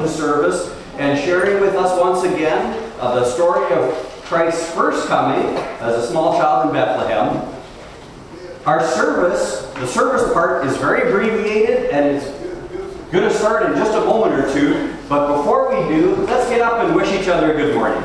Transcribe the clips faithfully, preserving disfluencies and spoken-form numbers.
the service and sharing with us once again uh, the story of Christ's first coming as a small child in Bethlehem. Our service, the service part, is very abbreviated and it's going to start in just a moment or two. But before we do, let's get up and wish each other a good morning.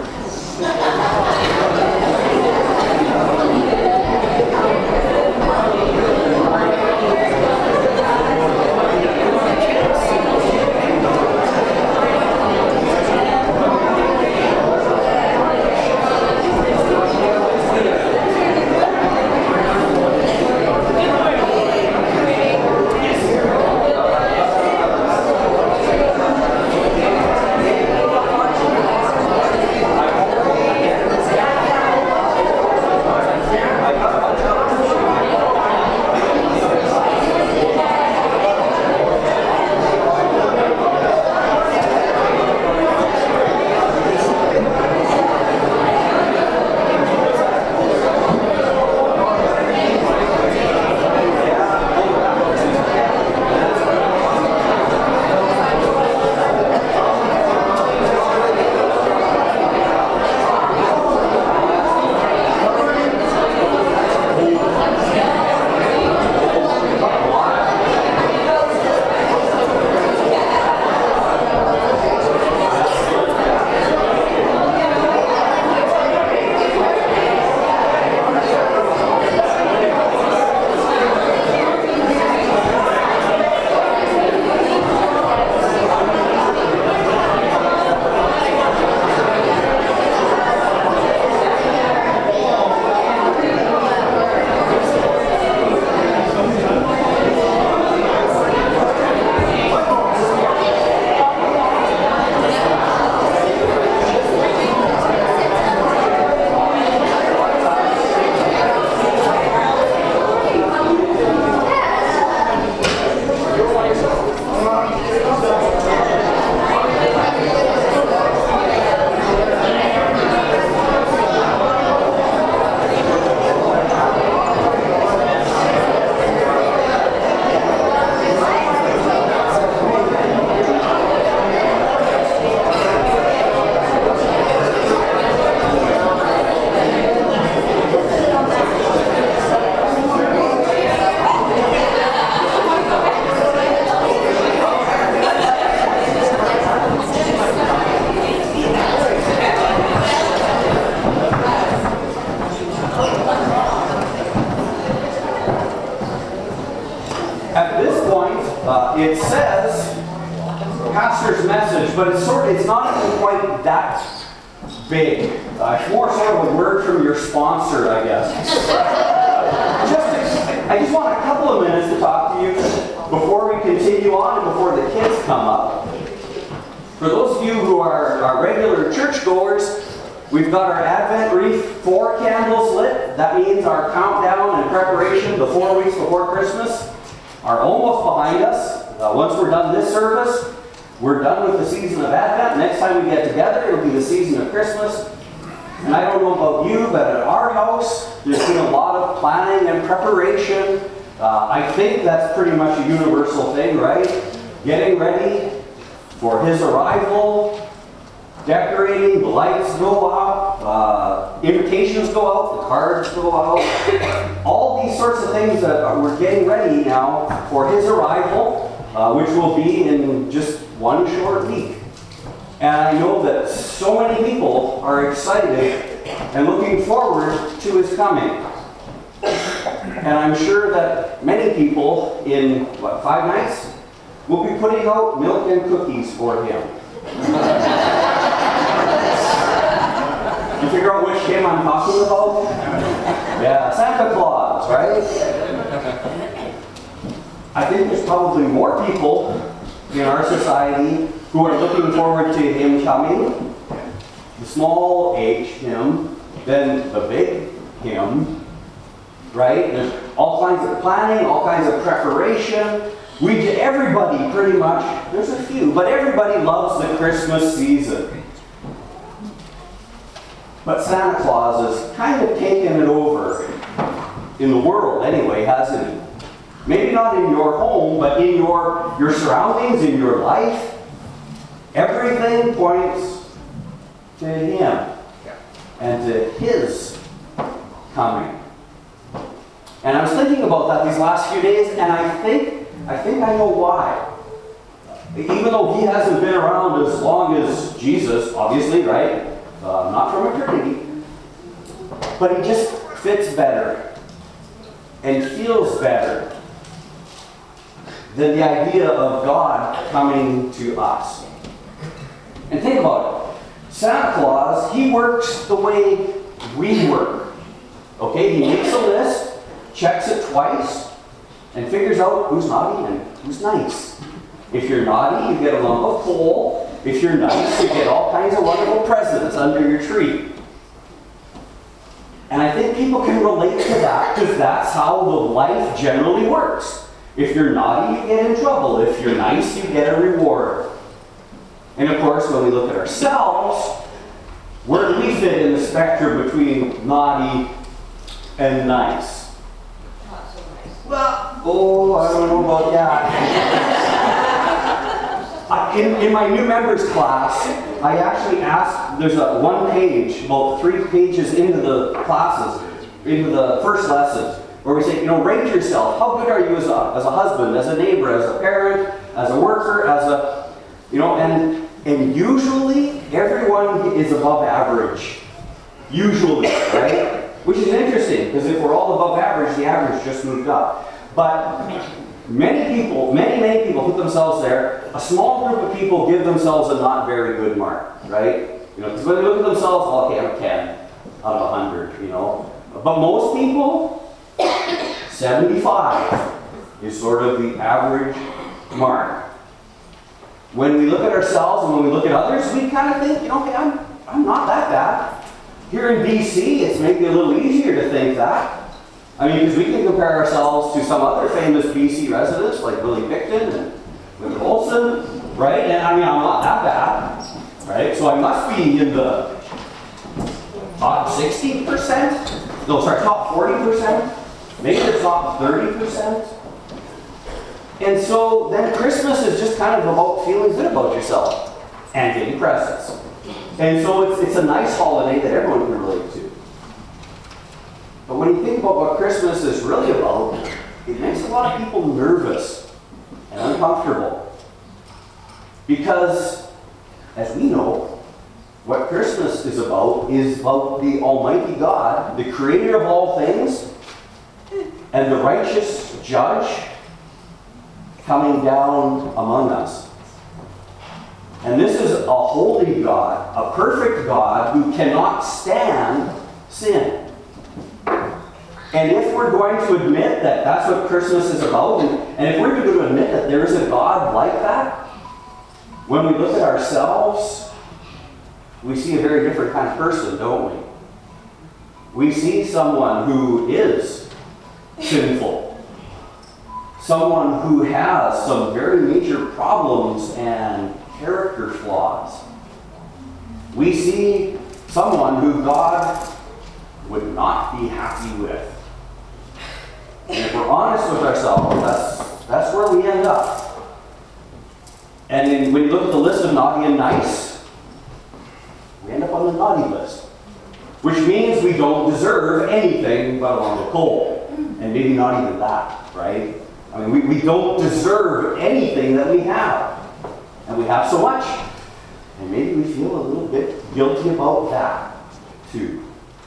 But it's sort of, it's not even quite that big. Uh, it's more sort of a word from your sponsor, I guess. just to, I just want a couple of minutes to talk to you before we continue on and before the kids come up. For those of you who are, are regular churchgoers, we've got our Advent wreath, four candles lit. That means our countdown and preparation, the four weeks before Christmas, are almost behind us. Uh, once we're done this service, we're done with the season of Advent. Next time we get together, it'll be the season of Christmas. And I don't know about you, but at our house, there's been a lot of planning and preparation. Uh, I think that's pretty much a universal thing, right? Getting ready for His arrival, decorating, the lights go up, uh, invitations go out, the cards go out. All these sorts of things that are, we're getting ready now for His arrival, uh, which will be in just one short week. And I know that so many people are excited and looking forward to His coming. And I'm sure that many people in, what, five nights, will be putting out milk and cookies for Him. You figure out which Him I'm talking about? Yeah, Santa Claus, right? I think there's probably more people in our society who are looking forward to Him coming, the small H Him, than the big Him, right? There's all kinds of planning, all kinds of preparation. We, everybody pretty much, there's a few, but everybody loves the Christmas season. But Santa Claus has kind of taken it over, in the world anyway, hasn't he? Maybe not in your home, but in your, your surroundings, in your life. Everything points to Him and to His coming. And I was thinking about that these last few days, and I think I think I know why. Even though He hasn't been around as long as Jesus, obviously, right? Uh, not from eternity. But He just fits better and feels better than the idea of God coming to us. And think about it. Santa Claus, he works the way we work. Okay, he makes a list, checks it twice, and figures out who's naughty and who's nice. If you're naughty, you get a lump of coal. If you're nice, you get all kinds of wonderful presents under your tree. And I think people can relate to that because that's how the life generally works. If you're naughty, you get in trouble. If you're nice, you get a reward. And of course, when we look at ourselves, where do we fit in the spectrum between naughty and nice? Not so nice. Well, oh, I don't know about that. In, in my new members class, I actually asked, there's a one page, about three pages into the classes, into the first lesson, where we say, you know, rate yourself. How good are you as a, as a husband, as a neighbor, as a parent, as a worker, as a, you know, and, and usually everyone is above average. Usually, right? Which is interesting, because if we're all above average, the average just moved up. But many people, many, many people put themselves there. A small group of people give themselves a not very good mark, right? You know, because when they look at themselves, well, okay, I'm a ten out of one hundred, you know. But most people, seventy-five is sort of the average mark. When we look at ourselves and when we look at others, we kind of think, you know, hey, I'm, I'm not that bad. Here in B C, it's maybe a little easier to think that. I mean, because we can compare ourselves to some other famous B C residents like Willie Pickton and Willie Olson, right? And I mean, I'm not that bad, right? So I must be in the top sixty percent? No, sorry, top forty percent? Maybe the top thirty percent? And so then Christmas is just kind of about feeling good about yourself and getting presents. And so it's, it's a nice holiday that everyone can relate to. But when you think about what Christmas is really about, it makes a lot of people nervous and uncomfortable. Because, as we know, what Christmas is about is about the Almighty God, the creator of all things, and the righteous judge coming down among us. And this is a holy God, a perfect God who cannot stand sin. And if we're going to admit that that's what Christmas is about, and, and if we're going to admit that there is a God like that, when we look at ourselves, we see a very different kind of person, don't we? We see someone who is sinful. Someone who has some very major problems and character flaws. We see someone who God would not be happy with. And if we're honest with ourselves, that's, that's where we end up. And then when you look at the list of naughty and nice, we end up on the naughty list. Which means we don't deserve anything but a lump of coal. And maybe not even that, right? I mean, we, we don't deserve anything that we have. And we have so much. And maybe we feel a little bit guilty about that, too.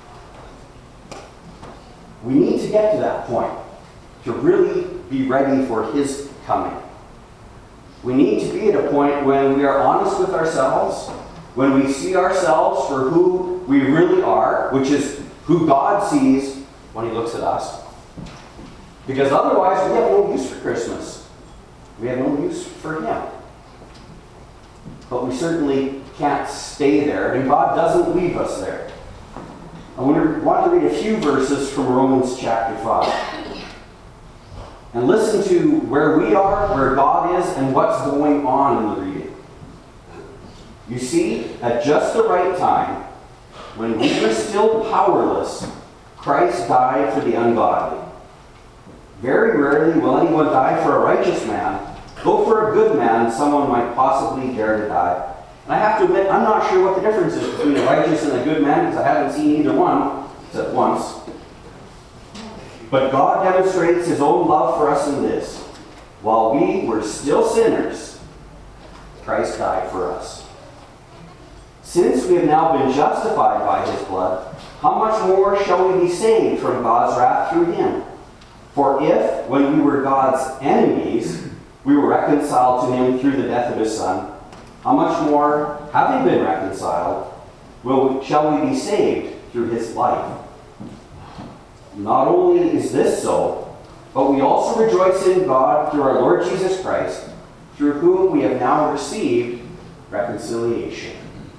We need to get to that point to really be ready for His coming. We need to be at a point when we are honest with ourselves, when we see ourselves for who we really are, which is who God sees when He looks at us. Because otherwise, we have no use for Christmas. We have no use for Him. But we certainly can't stay there, and God doesn't leave us there. I want to read a few verses from Romans chapter five. And listen to where we are, where God is, and what's going on in the reading. You see, at just the right time, when we were still powerless, Christ died for the ungodly. Very rarely will anyone die for a righteous man, though for a good man someone might possibly dare to die. And I have to admit, I'm not sure what the difference is between a righteous and a good man, because I haven't seen either one except once. But God demonstrates his own love for us in this. While we were still sinners, Christ died for us. Since we have now been justified by his blood, how much more shall we be saved from God's wrath through him? For if, when we were God's enemies, we were reconciled to him through the death of his Son, how much more, having been reconciled, will we, shall we be saved through his life? Not only is this so, but we also rejoice in God through our Lord Jesus Christ, through whom we have now received reconciliation.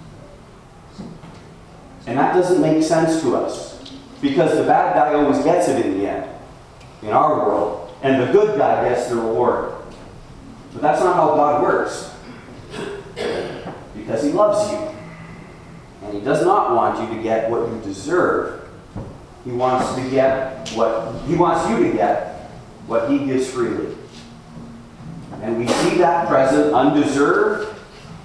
And that doesn't make sense to us, because the bad guy always gets it in the end, in our world, and the good guy gets the reward. But that's not how God works, because he loves you, and he does not want you to get what you deserve. He wants to get what he wants you to get what he gives freely. And we see that present undeserved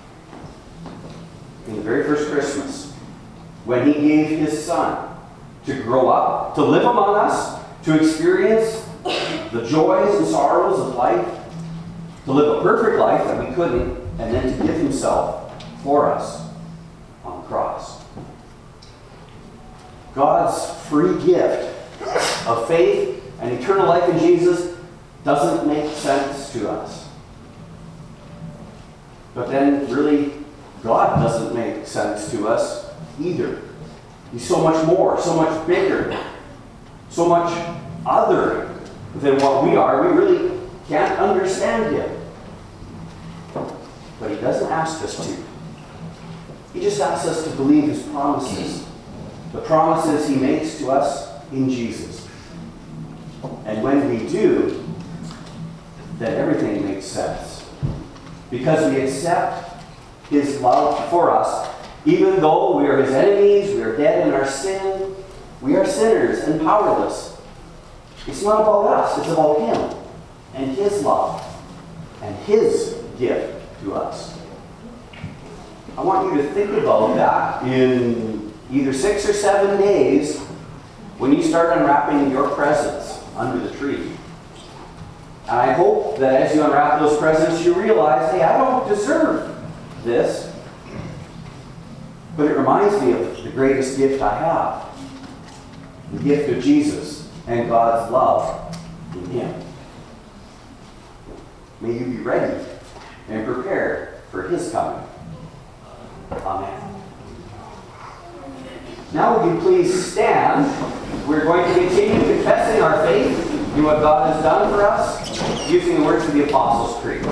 in the very first Christmas, when he gave his Son to grow up, to live among us, to experience the joys and sorrows of life, to live a perfect life that we couldn't, and then to give himself for us on the cross. God's free gift of faith and eternal life in Jesus doesn't make sense to us. But then, really, God doesn't make sense to us either. He's so much more, so much bigger, so much other than what we are. We really can't understand him. But he doesn't ask us to. He just asks us to believe his promises. The promises he makes to us in Jesus. And when we do, then everything makes sense. Because we accept his love for us, even though we are his enemies, we are dead in our sin, we are sinners and powerless. It's not about us, it's about him and his love and his gift to us. I want you to think about that in either six or seven days when you start unwrapping your presents under the tree. And I hope that as you unwrap those presents, you realize, hey, I don't deserve this. But it reminds me of the greatest gift I have. The gift of Jesus and God's love in him. May you be ready and prepared for his coming. Amen. Now would you please stand? We're going to continue confessing our faith in what God has done for us using the words of the Apostles' Creed.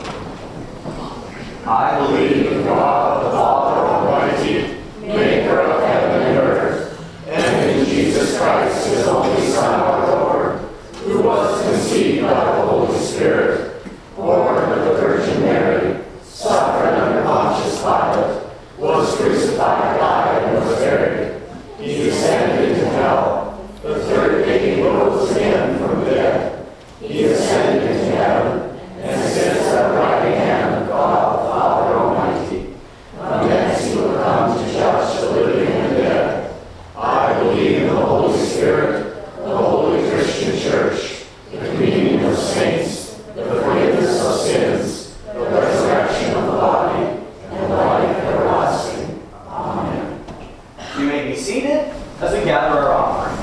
I believe in God, the Father Almighty, maker of heaven and earth, and in Jesus Christ, his only Son, our Lord, who was conceived by the Holy Spirit, born of the Virgin Mary, suffered under Pontius Pilate, was crucified, died, and was buried. He descended into hell. The third day he rose again from the dead. He ascended into heaven, and sits at the right hand of God, the Father Almighty. From thence he will come to judge the living and the dead. I believe in the Holy Spirit, the holy Christian Church, the communion of saints, the forgiveness of sins, the resurrection of the body, and life everlasting. Amen. You may be seated as we gather our offering.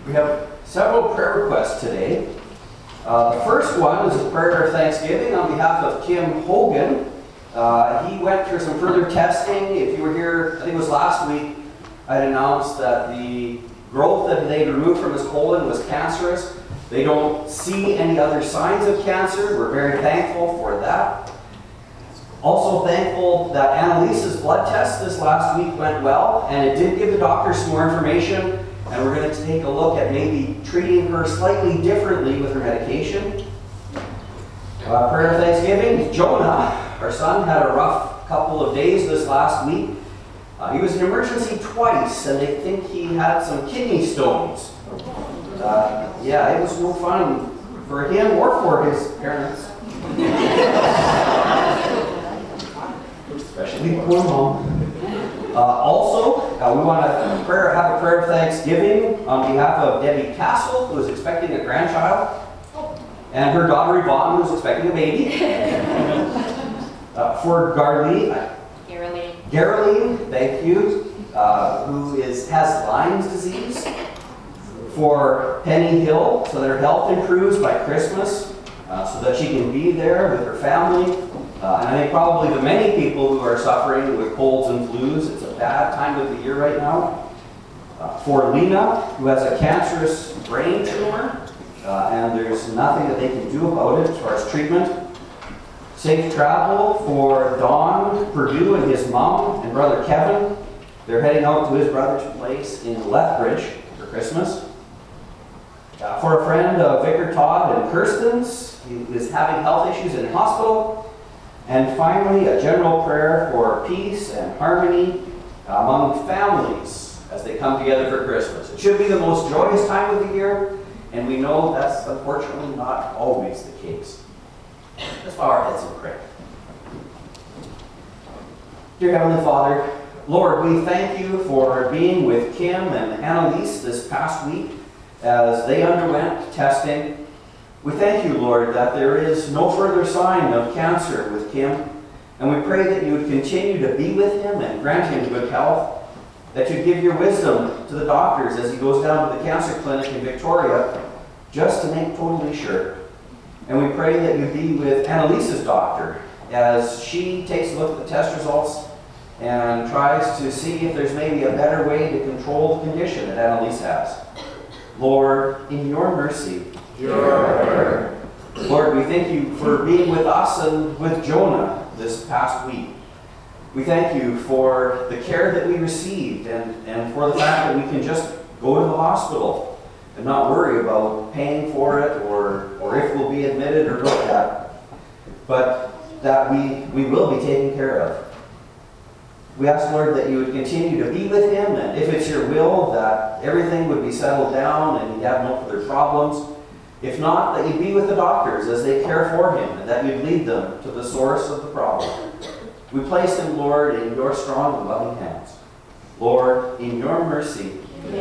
We have several prayer requests today. Uh, the first one is a prayer of thanksgiving on behalf of Kim Hogan. Uh, he went through some further testing. If you were here, I think it was last week, I had announced that the growth that they removed from his colon was cancerous. They don't see any other signs of cancer. We're very thankful for that. Also thankful that Annalise's blood test this last week went well, and it did give the doctor some more information, and we're going to take a look at maybe treating her slightly differently with her medication. Uh, prayer of thanksgiving. Jonah, our son, had a rough couple of days this last week. Uh, he was in emergency twice, and they think he had some kidney stones. Uh, yeah, it was no fun for him or for his parents. Especially poor mom. Uh, also, uh, we want to prayer, have a prayer of thanksgiving on behalf of Debbie Castle, who is expecting a grandchild, and her daughter Yvonne, who is expecting a baby. uh, for Garlene, Geraldine. Geraldine, thank you, uh, who is has Lyme's disease. For Penny Hill, so that her health improves by Christmas, uh, so that she can be there with her family. Uh, and I think probably the many people who are suffering with colds and flus, it's a bad time of the year right now. Uh, for Lena, who has a cancerous brain tumor, uh, and there's nothing that they can do about it as far as treatment. Safe travel for Don Purdue and his mom and brother Kevin. They're heading out to his brother's place in Lethbridge for Christmas. Uh, for a friend, uh, Vicar Todd and Kirsten's, he is having health issues in hospital. And finally, a general prayer for peace and harmony among families as they come together for Christmas. It should be the most joyous time of the year, and we know that's unfortunately not always the case. Let's bow our heads and pray. Dear Heavenly Father, Lord, we thank you for being with Kim and Annalise this past week as they underwent testing. We thank you, Lord, that there is no further sign of cancer with Kim, and we pray that you would continue to be with him and grant him good health, that you give your wisdom to the doctors as he goes down to the cancer clinic in Victoria, just to make totally sure. And we pray that you be with Annalise's doctor as she takes a look at the test results and tries to see if there's maybe a better way to control the condition that Annalise has. Lord, in your mercy, your Lord, we thank you for being with us and with Jonah this past week. We thank you for the care that we received and, and for the fact that we can just go to the hospital and not worry about paying for it or, or if we'll be admitted or looked at, but that we, we will be taken care of. We ask, Lord, that you would continue to be with him, and if it's your will, that everything would be settled down and he'd have no further problems. If not, that you'd be with the doctors as they care for him, and that you'd lead them to the source of the problem. We place him, Lord, in your strong and loving hands. Lord, in your mercy.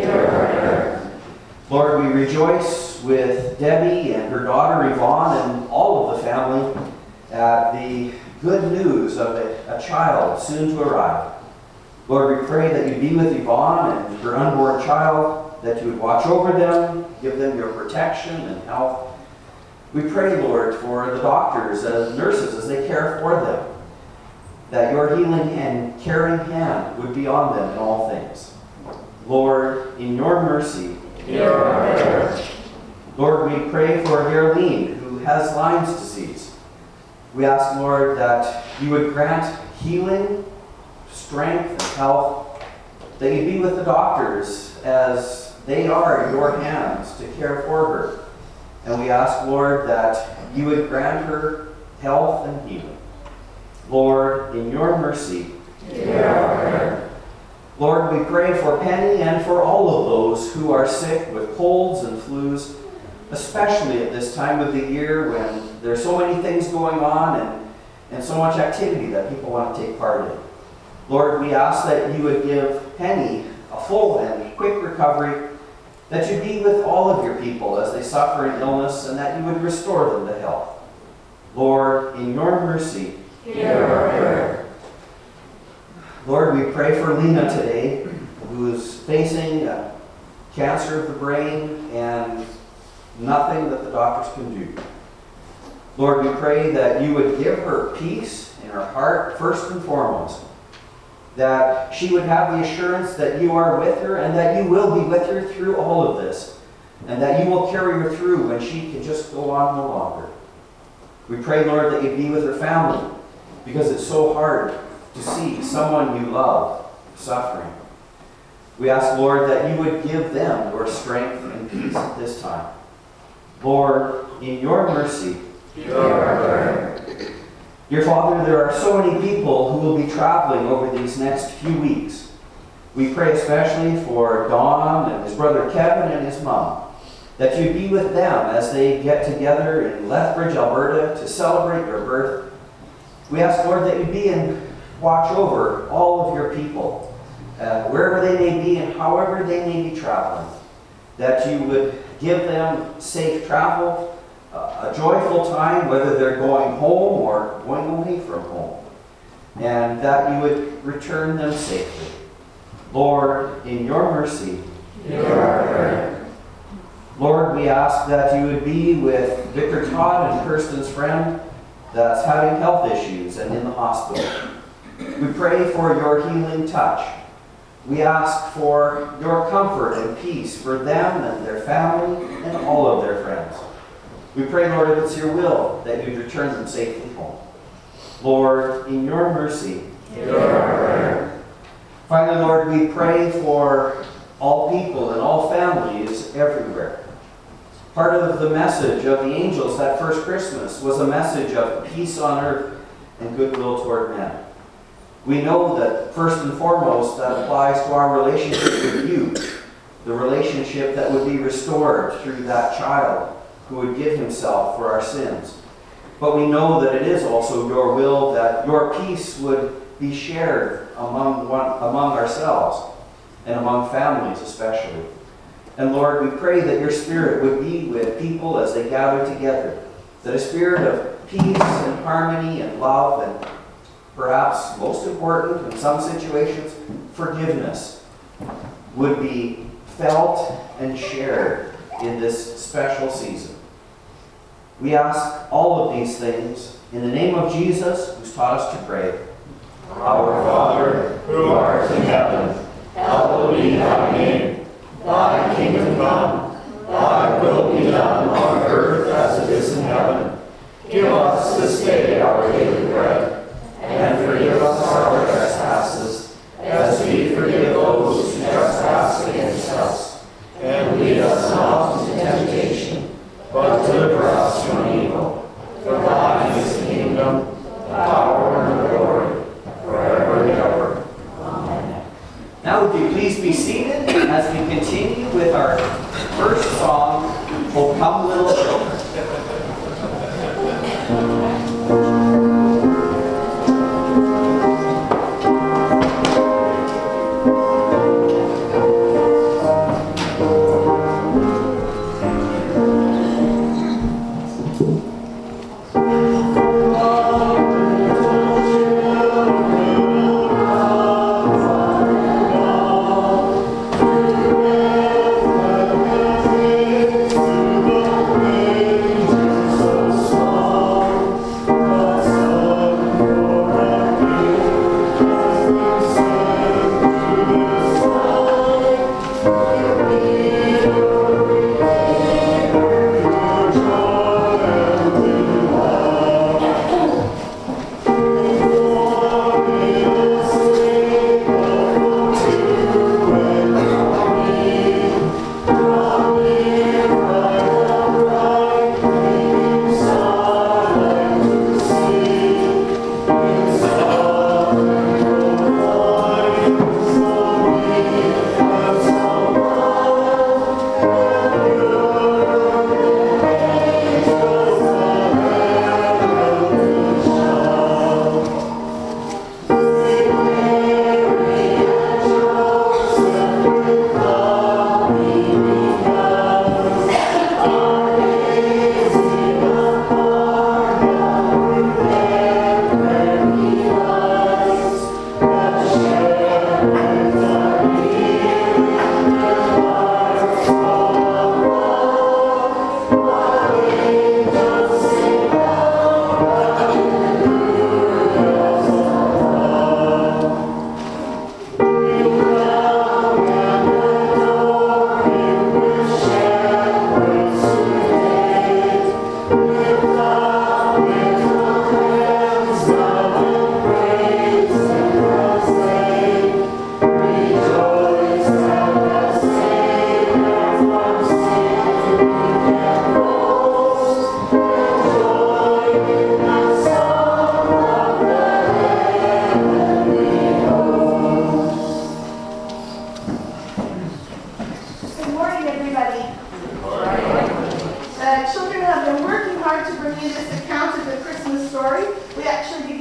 Lord, we rejoice with Debbie and her daughter Yvonne and all of the family at the good news of a, a child soon to arrive. Lord, we pray that you be with Yvonne and her unborn child, that you would watch over them, give them your protection and health. We pray, Lord, for the doctors and nurses as they care for them, that your healing and caring hand would be on them in all things. Lord, in your mercy, hear our prayer. Lord, we pray for Geraldine, who has Lyme's disease. We ask, Lord, that you would grant healing, strength, and health, that you be with the doctors as they are in your hands to care for her. And we ask, Lord, that you would grant her health and healing. Lord, in your mercy, hear our prayer. Lord, we pray for Penny and for all of those who are sick with colds and flus, especially at this time of the year when there's so many things going on and, and so much activity that people want to take part in. Lord, we ask that you would give Penny a full and quick recovery, that you be with all of your people as they suffer in illness, and that you would restore them to health. Lord, in your mercy, hear our prayer. Lord, we pray for Lena today, who is facing uh, cancer of the brain, and nothing that the doctors can do. Lord, we pray that you would give her peace in her heart, first and foremost, that she would have the assurance that you are with her and that you will be with her through all of this, and that you will carry her through when she can just go on no longer. We pray, Lord, that you be with her family, because it's so hard to see someone you love suffering. We ask, Lord, that you would give them your strength and peace at this time. Lord, in your mercy, dear Father, there are so many people who will be traveling over these next few weeks. We pray especially for Don and his brother Kevin and his mom, that you be with them as they get together in Lethbridge, Alberta to celebrate your birth. We ask, Lord, that you be and watch over all of your people, uh, wherever they may be and however they may be traveling, that you would give them safe travel, a joyful time, whether they're going home or going away from home, and that you would return them safely. Lord, in your mercy, Lord, we ask that you would be with Victor Todd and Kirsten's friend that's having health issues and in the hospital. We pray for your healing touch. We ask for your comfort and peace for them and their family and all of their friends. We pray, Lord, if it's your will, that you'd return them safely home. Lord, in your mercy. Finally, Lord, we pray for all people and all families everywhere. Part of the message of the angels that first Christmas was a message of peace on earth and goodwill toward men. We know that first and foremost that applies to our relationship with you, the relationship that would be restored through that child who would give himself for our sins. But we know that it is also your will that your peace would be shared among, one, among ourselves and among families especially. And Lord, we pray that your Spirit would be with people as they gather together, that a spirit of peace and harmony and love and perhaps most important in some situations, forgiveness would be felt and shared in this special season. We ask all of these things in the name of Jesus, who's taught us to pray. Our Father, who art in heaven, hallowed be thy name. Thy kingdom come, thy will be done on earth as it is in heaven. Give us this day our daily bread, and forgive us our trespasses, as we forgive those who trespass against us. And lead us not into temptation, but deliver us from evil. For thine is the kingdom, the power, and the glory, forever and ever. Amen. Now would you please be seated as we continue with our first song, O Come Little Children.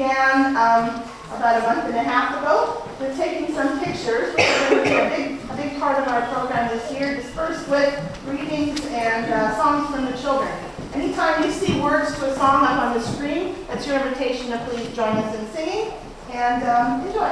began um, about a month and a half ago with taking some pictures, which are going to be a big, a big part of our program this year, dispersed with readings and uh, songs from the children. Anytime you see words to a song up on the screen, that's your invitation to please join us in singing, and um, enjoy.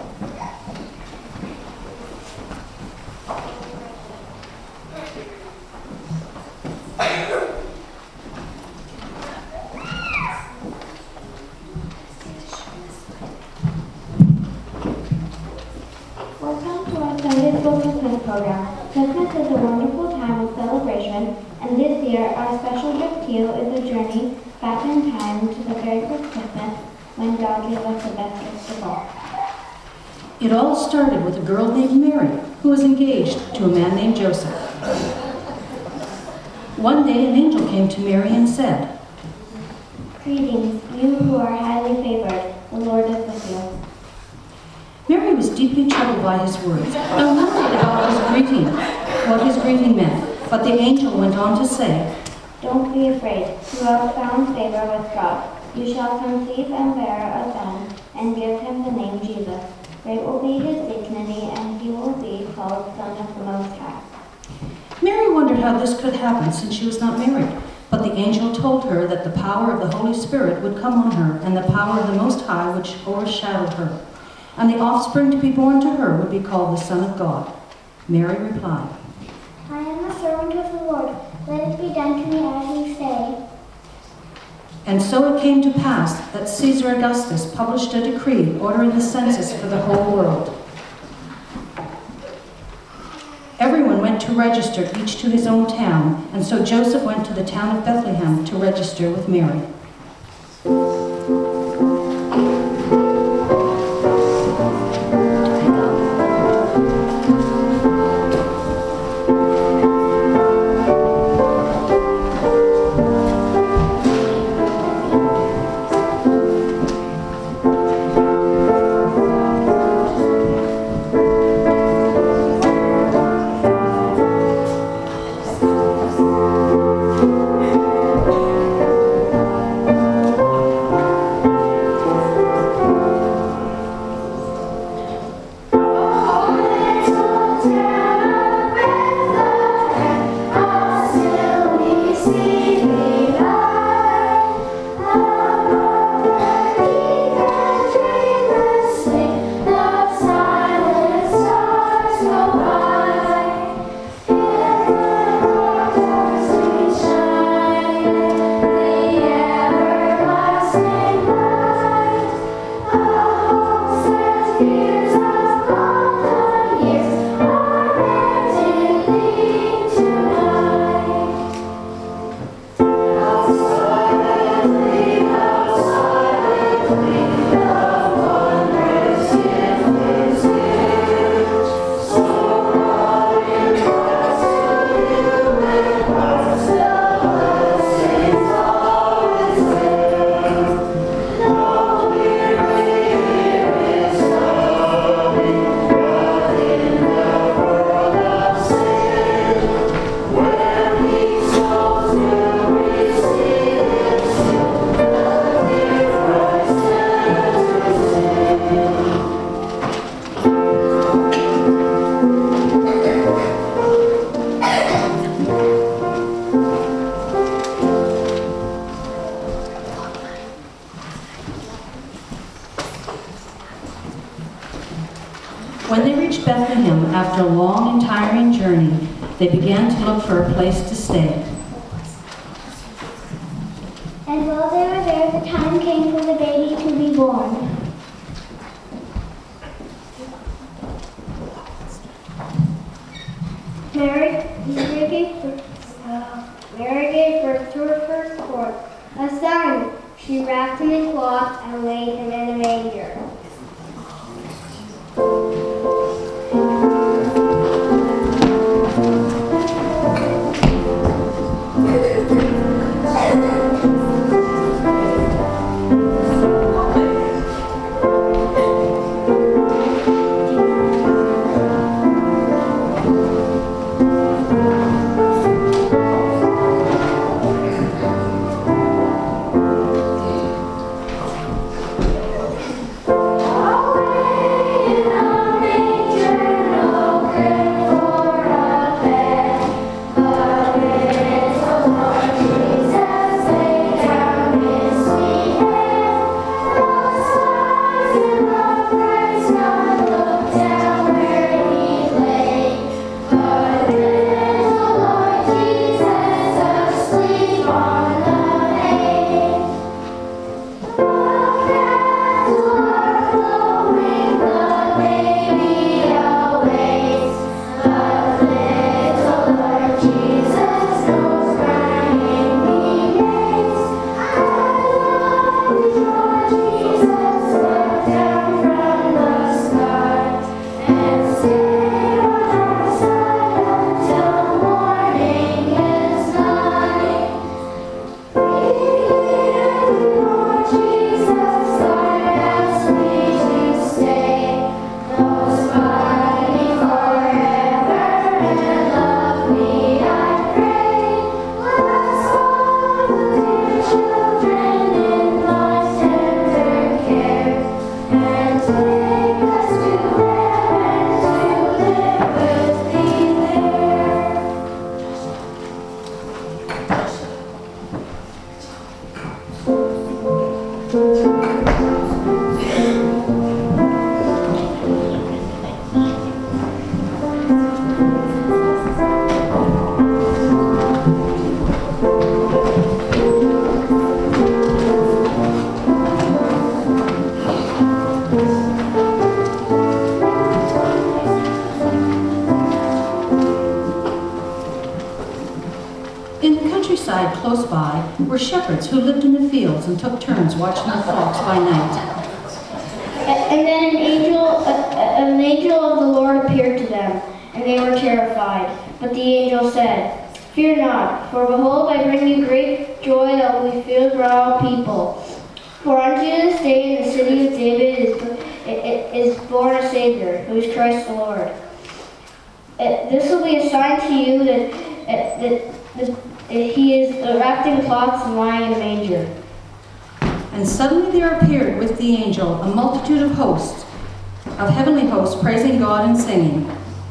Welcome to our Sunday School Christmas program. Christmas is a wonderful time of celebration, and this year our special gift to you is a journey back in time to the very first Christmas when God gave us the best gift of all. It all started with a girl named Mary who was engaged to a man named Joseph. One day an angel came to Mary and said, Greetings, you who are highly favored, the Lord is with you. Mary was deeply troubled by his words and wondered about his greeting, what his greeting meant. But the angel went on to say, Don't be afraid, you have found favor with God. You shall conceive and bear a son, and give him the name Jesus. Great will be his dignity, and he will be called Son of the Most High. Mary wondered how this could happen since she was not married. But the angel told her that the power of the Holy Spirit would come on her, and the power of the Most High which overshadowed her. And the offspring to be born to her would be called the Son of God. Mary replied, I am a servant of the Lord. Let it be done to me as you say. And so it came to pass that Caesar Augustus published a decree ordering the census for the whole world. Everyone went to register, each to his own town, and so Joseph went to the town of Bethlehem to register with Mary. When they reached Bethlehem, after a long and tiring journey, they began to look for a place to stay. And while they were there, the time came for the baby to be born. Mary, Mary gave birth, uh, Mary gave birth to her firstborn, a son. She wrapped him in cloth and laid him in a manger. Close by were shepherds who lived in the fields and took turns watching their flocks by night. And then an angel, a, an angel of the Lord appeared to them, and they were terrified. But the angel said, "Fear not, for behold, I bring you great joy that will be filled for all people. For unto you this day in the city of David is, is born a Savior, who is Christ the Lord. This will be a sign to you that, that, that he is wrapped in cloths and lying in a manger." And suddenly there appeared with the angel a multitude of hosts, of heavenly hosts, praising God and singing,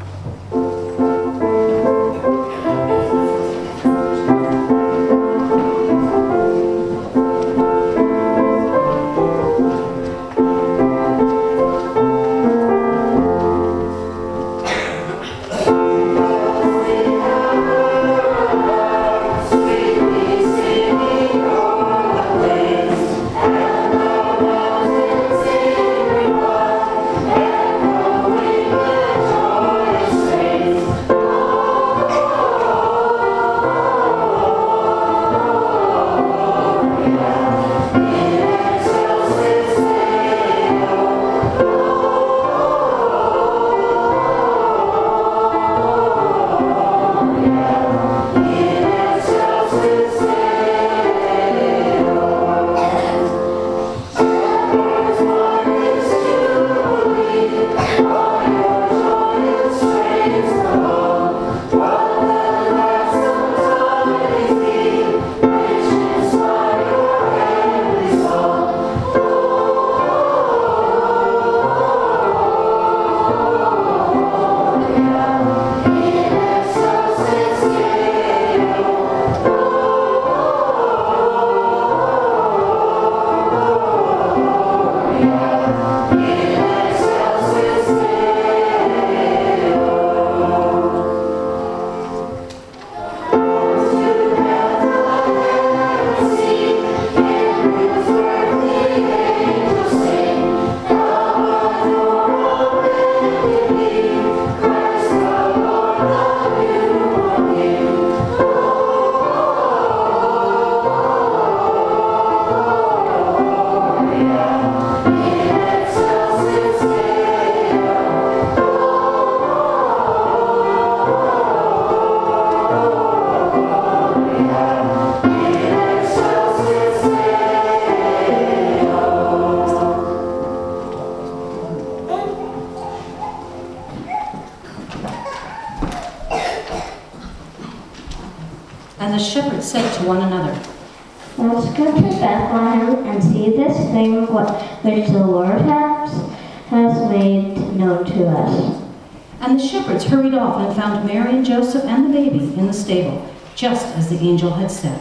and the shepherds said to one another, "Let's go to Bethlehem and see this thing what, which the Lord has, has made known to us." And the shepherds hurried off and found Mary and Joseph and the baby in the stable, just as the angel had said.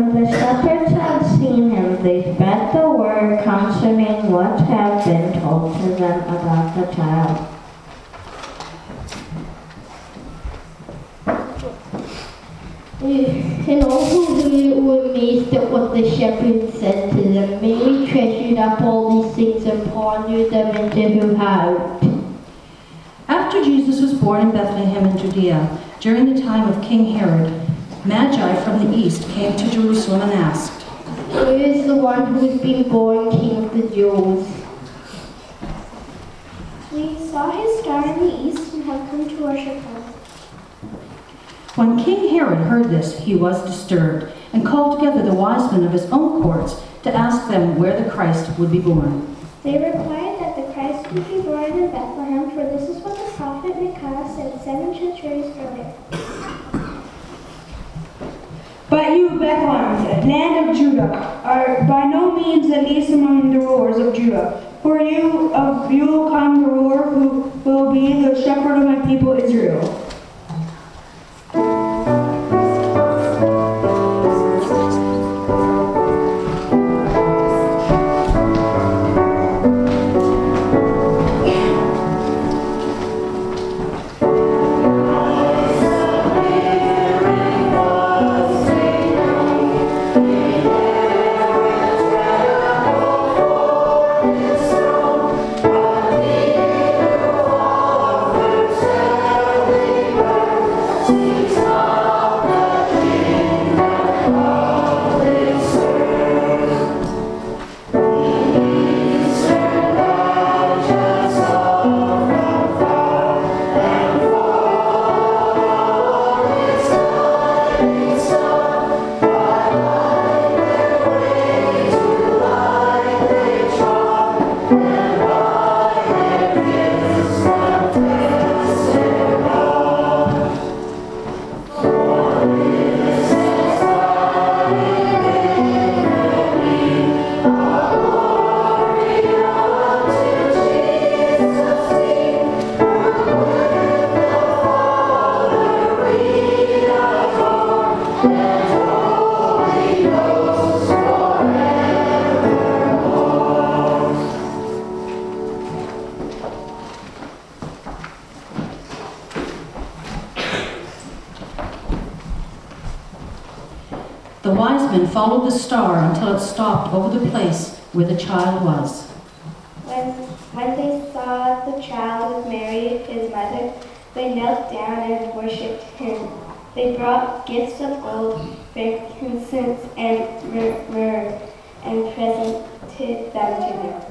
When the shepherds had seen him, they spread the word concerning what had been told to them about the child. And all who heard it were amazed at what the shepherds said to them. Mary treasured up all these things and pondered them into her heart. After Jesus was born in Bethlehem in Judea, during the time of King Herod, Magi from the east came to Jerusalem and asked, Where is the one who has been born King of the Jews? We saw his star in the east and have come to worship him. When King Herod heard this, he was disturbed and called together the wise men of his own courts to ask them where the Christ would be born. They replied that the Christ would be born in Bethlehem, for this is what the prophet Micaiah said seven centuries earlier. But you, Bethlehem, land of Judah, are by no means the least among the rulers of Judah. For you, of you will come the ruler who will be the shepherd of my people Israel. The wise men followed the star until it stopped over the place where the child was. When, when they saw the child with Mary, his mother, they knelt down and worshipped him. They brought gifts of gold, frankincense, and myrrh, and presented them to him.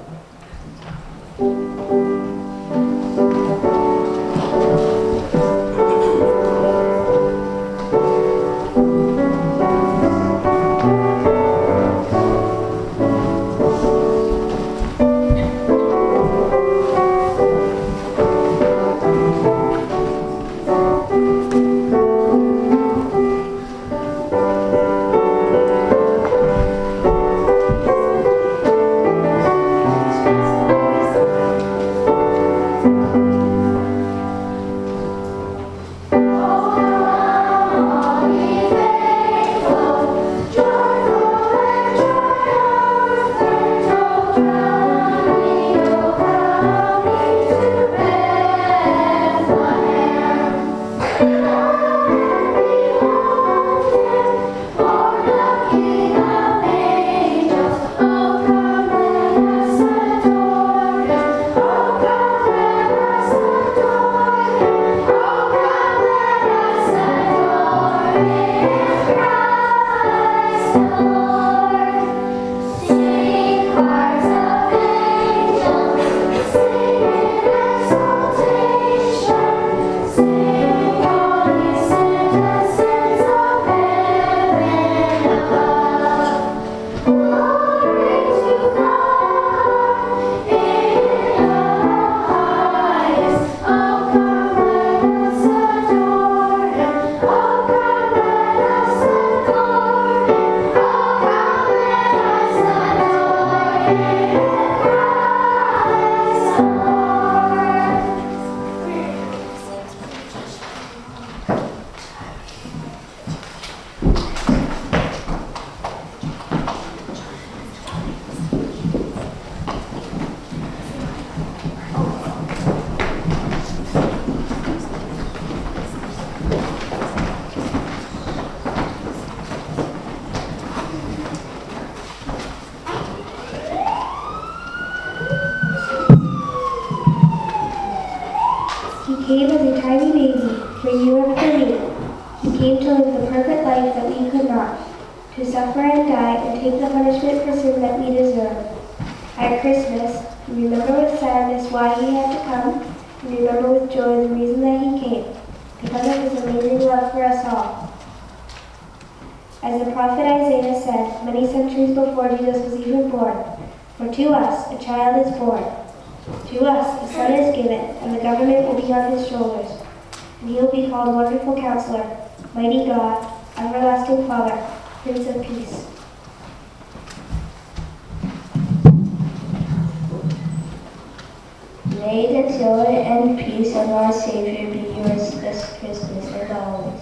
He came as a tiny baby for you and for me. He came to live the perfect life that we could not, to suffer and die and take the punishment for sin that we deserve. At Christmas, we remember with sadness why he had to come, and remember with joy the reason that he came, because of his amazing love for us all. As the prophet Isaiah said many centuries before Jesus was even born, for to us a child is born, to us a son is given, and the government will be on his shoulders, and he will be called Wonderful Counselor, Mighty God, Everlasting Father, Prince of Peace. May the joy and peace of our Savior be yours this Christmas and always.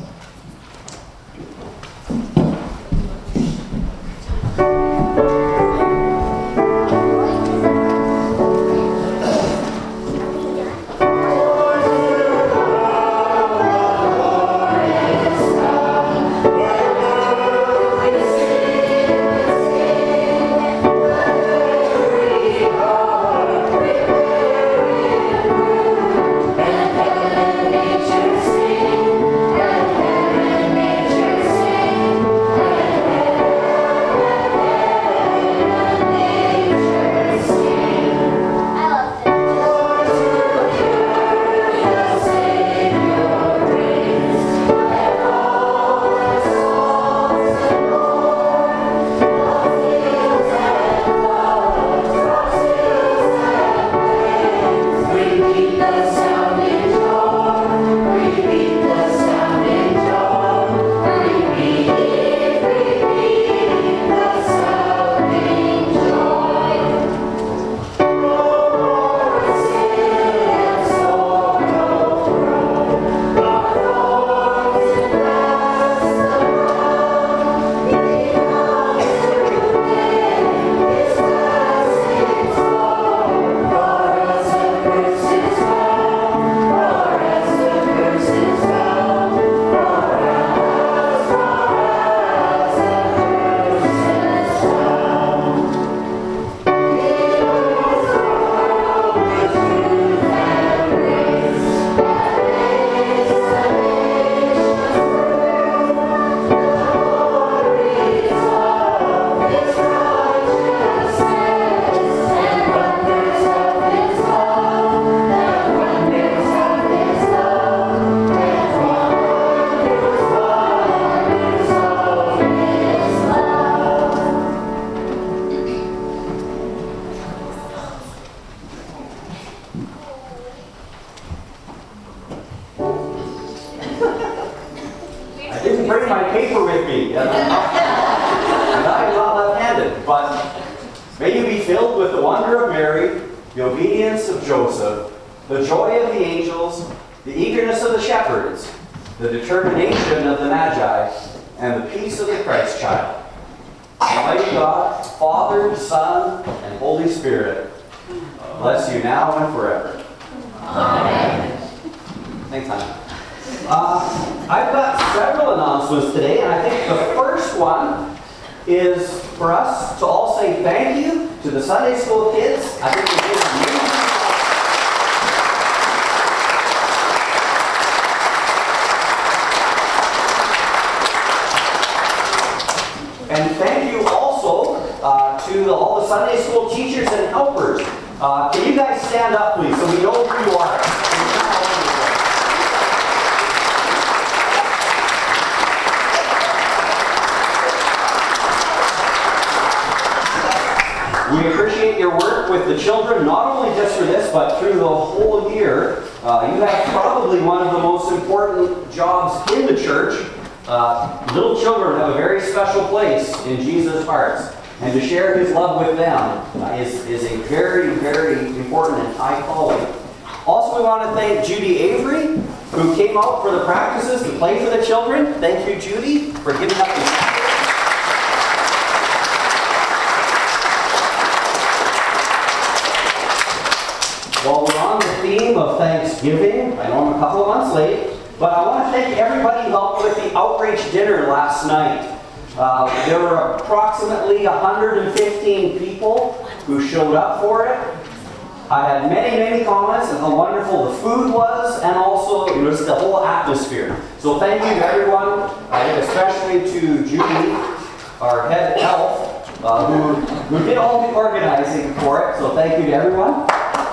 Bring my paper with me. And I'm not left-handed, but may you be filled with the wonder of Mary, the obedience of Joseph, the joy of the angels, the eagerness of the shepherds, the determination of the Magi, and the peace of the Christ child. Almighty God, Father, Son, and Holy Spirit, bless you now and forever. Amen. Thanks, honey. Uh, I've got several announcements today, and I think the first one is for us to all say thank you to the Sunday school kids. I think they did amazing. And thank you also uh, to all the Sunday school teachers and helpers. Uh, can you guys stand up, please, so we know who you are? We appreciate your work with the children, not only just for this, but through the whole year. Uh, you have probably one of the most important jobs in the church. Uh, little children have a very special place in Jesus' hearts. And to share his love with them uh, is, is a very, very important and high calling. Also, we want to thank Judy Avery, who came out for the practices to play for the children. Thank you, Judy, for giving up the While we're on the theme of Thanksgiving, I know I'm a couple of months late, but I want to thank everybody who helped with the outreach dinner last night. Uh, there were approximately one hundred fifteen people who showed up for it. I had many, many comments on how wonderful the food was and also it was the whole atmosphere. So thank you to everyone, uh, especially to Judy, our head elf, uh, who, who did all the organizing for it. So thank you to everyone.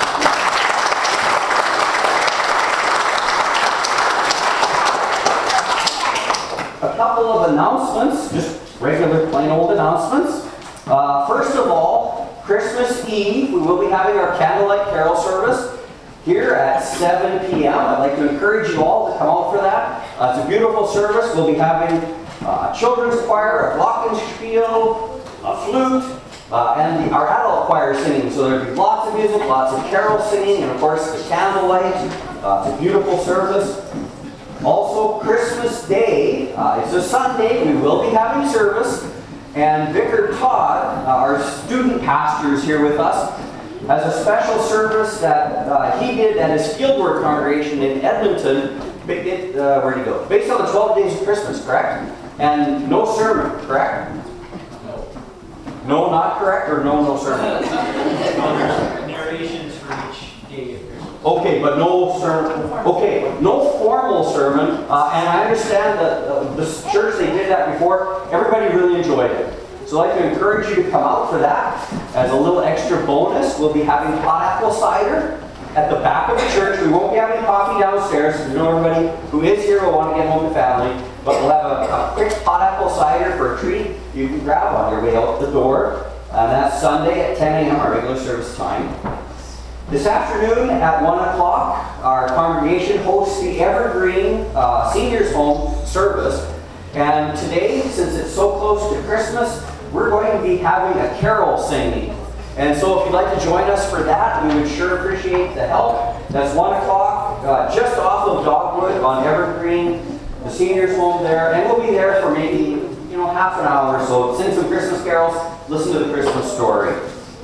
A couple of announcements, just regular plain old announcements. Uh, first of all, Christmas Eve, we will be having our candlelight carol service here at seven p m I'd like to encourage you all to come out for that. Uh, it's a beautiful service. We'll be having uh, a children's choir, a glockenspiel, a flute, uh, and the, our adult choir singing. So there'll be lots of music, lots of carol singing, and of course the candlelight. Uh, it's a beautiful service. Also, Christmas Day, uh, it's a Sunday. We will be having service. And Vicar Todd, uh, our student pastor, is here with us, has a special service that uh, he did at his Fieldwork congregation in Edmonton. It, uh, where'd he go? Based on the twelve days of Christmas, correct? And no sermon, correct? No. No, not correct, or no, no sermon? Narrations for each day of Christmas. Okay, but no sermon. Okay, no formal sermon. Uh, and I understand that uh, the church, they did that before. Everybody really enjoyed it. So I'd like to encourage you to come out for that. As a little extra bonus, we'll be having hot apple cider at the back of the church. We won't be having coffee downstairs. I know everybody who is here will want to get home to family. But we'll have a, a quick hot apple cider for a treat you can grab on your way out the door. And that's Sunday at ten a m, our regular service time. This afternoon at one o'clock, our congregation hosts the Evergreen uh, Seniors Home service. And today, since it's so close to Christmas, we're going to be having a carol singing. And so if you'd like to join us for that, we would sure appreciate the help. That's one o'clock, uh, just off of Dogwood on Evergreen, the Seniors Home there. And we'll be there for maybe, you know, half an hour or so. Sing some Christmas carols, listen to the Christmas story.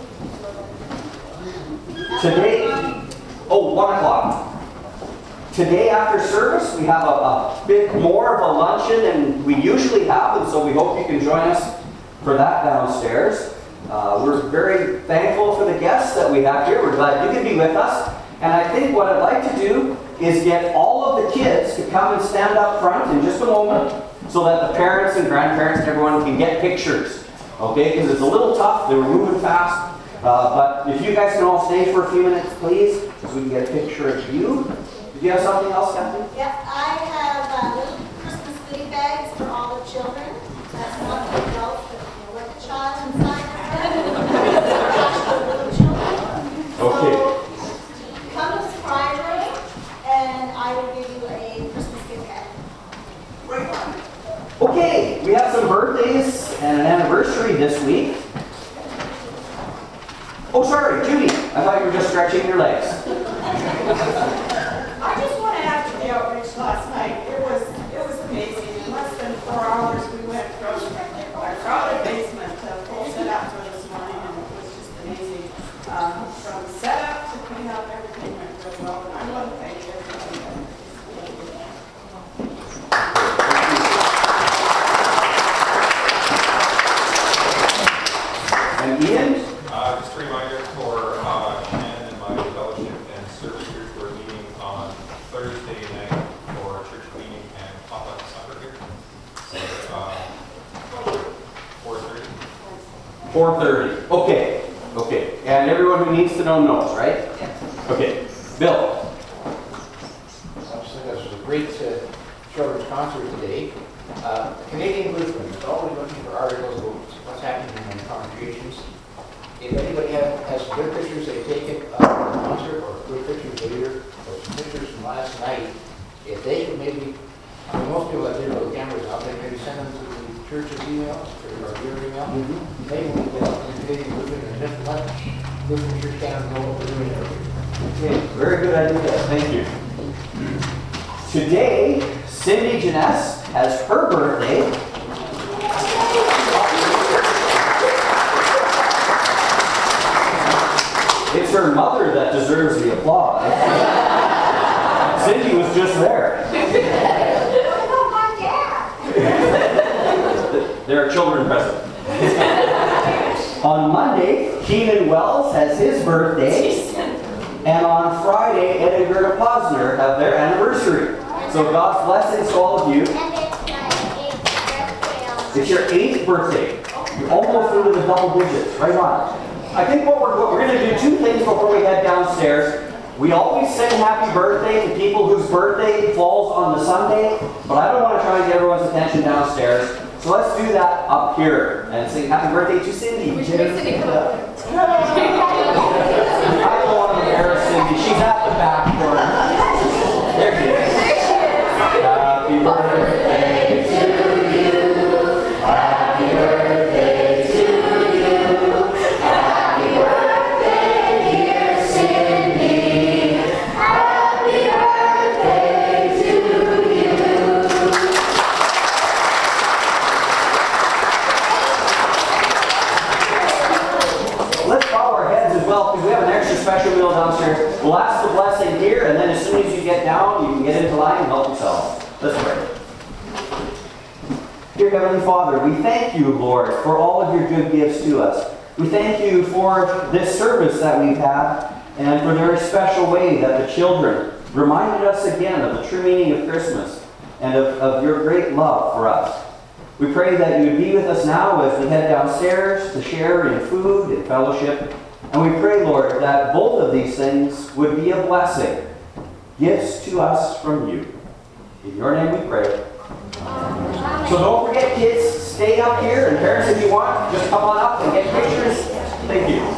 Today, oh, one o'clock. Today after service, we have a, a bit more of a luncheon than we usually have, and so we hope you can join us for that downstairs. Uh, we're very thankful for the guests that we have here. We're glad you can be with us. And I think what I'd like to do is get all of the kids to come and stand up front in just a moment so that the parents and grandparents and everyone can get pictures. Okay, because it's a little tough. They were moving fast. Uh, but if you guys can all stay for a few minutes, please, so we can get a picture of you. Did you have something else, Kathy? Yep, I have uh, little Christmas goodie bags for all the children. That's not for adults, but you know, like a child inside the little children. Okay. So come to the primary, and I will give you a Christmas gift bag. Okay, we have some birthdays and an anniversary this week. Oh, sorry, Judy. I thought you were just stretching your legs. I just want to add to the outreach last night. It was it was amazing. In less than four hours, we went from our crowded basement to full setup for this morning, and it was just amazing. Um, from setup to clean up, everything went really well. And I want to thank everybody. And Ian? Uh, just a reminder for uh, Shannon and my fellowship and service group, we're meeting on Thursday night for church cleaning and pop-up supper here. So, uh, four thirty. four thirty. Okay. Okay. And everyone who needs to know knows, right? Yes. Okay. Bill? Obviously, this was a great uh, children's concert today. Uh, Canadian Lutheran is always looking for articles about what's happening in their congregations. If anybody have, has good pictures they've taken of the concert or good pictures later, or some pictures from last night, if they could maybe, I mean, most people that did with cameras out, they maybe send them to the church's email or your email. Mm-hmm. Maybe we can get the Canadian Lutheran and just let Lutheran Church Canada know what we're doing every year. Okay. Very good idea. Thank you. Today, Cindy Janess has her birthday. It's her mother that deserves the applause. Cindy was just there. Oh, my dad! There are children present. On Monday, Keenan Wells has his birthday. And on Friday, Ed and Gerda Posner have their anniversary. So God's blessings to all of you. It's your eighth birthday. You're almost into the double digits. Right on. I think what we're, what we're going to do two things before we head downstairs. We always sing happy birthday to people whose birthday falls on the Sunday, but I don't want to try and get everyone's attention downstairs. So let's do that up here and sing happy birthday to Cindy. We should make Cindy come up. I don't want to embarrass Cindy. She's at the back corner. There she is. Happy birthday to you. Happy birthday to you. Happy birthday, dear Cindy. Happy birthday to you. Let's bow our heads as well, because we have an extra special meal downstairs. We'll ask the blessing here, and then as soon as you get down, you can get into line and help yourself. Let's pray. Dear Heavenly Father, we thank you, Lord, for all of your good gifts to us. We thank you for this service that we've had, and for the very special way that the children reminded us again of the true meaning of Christmas and of, of your great love for us. We pray that you would be with us now as we head downstairs to share in food and fellowship. And we pray, Lord, that both of these things would be a blessing, gifts to us from you. In your name we pray. Amen. So don't forget, kids, stay up here, and parents, if you want, just come on up and get pictures. Thank you.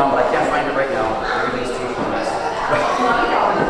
but I can't find it right now. Everything's too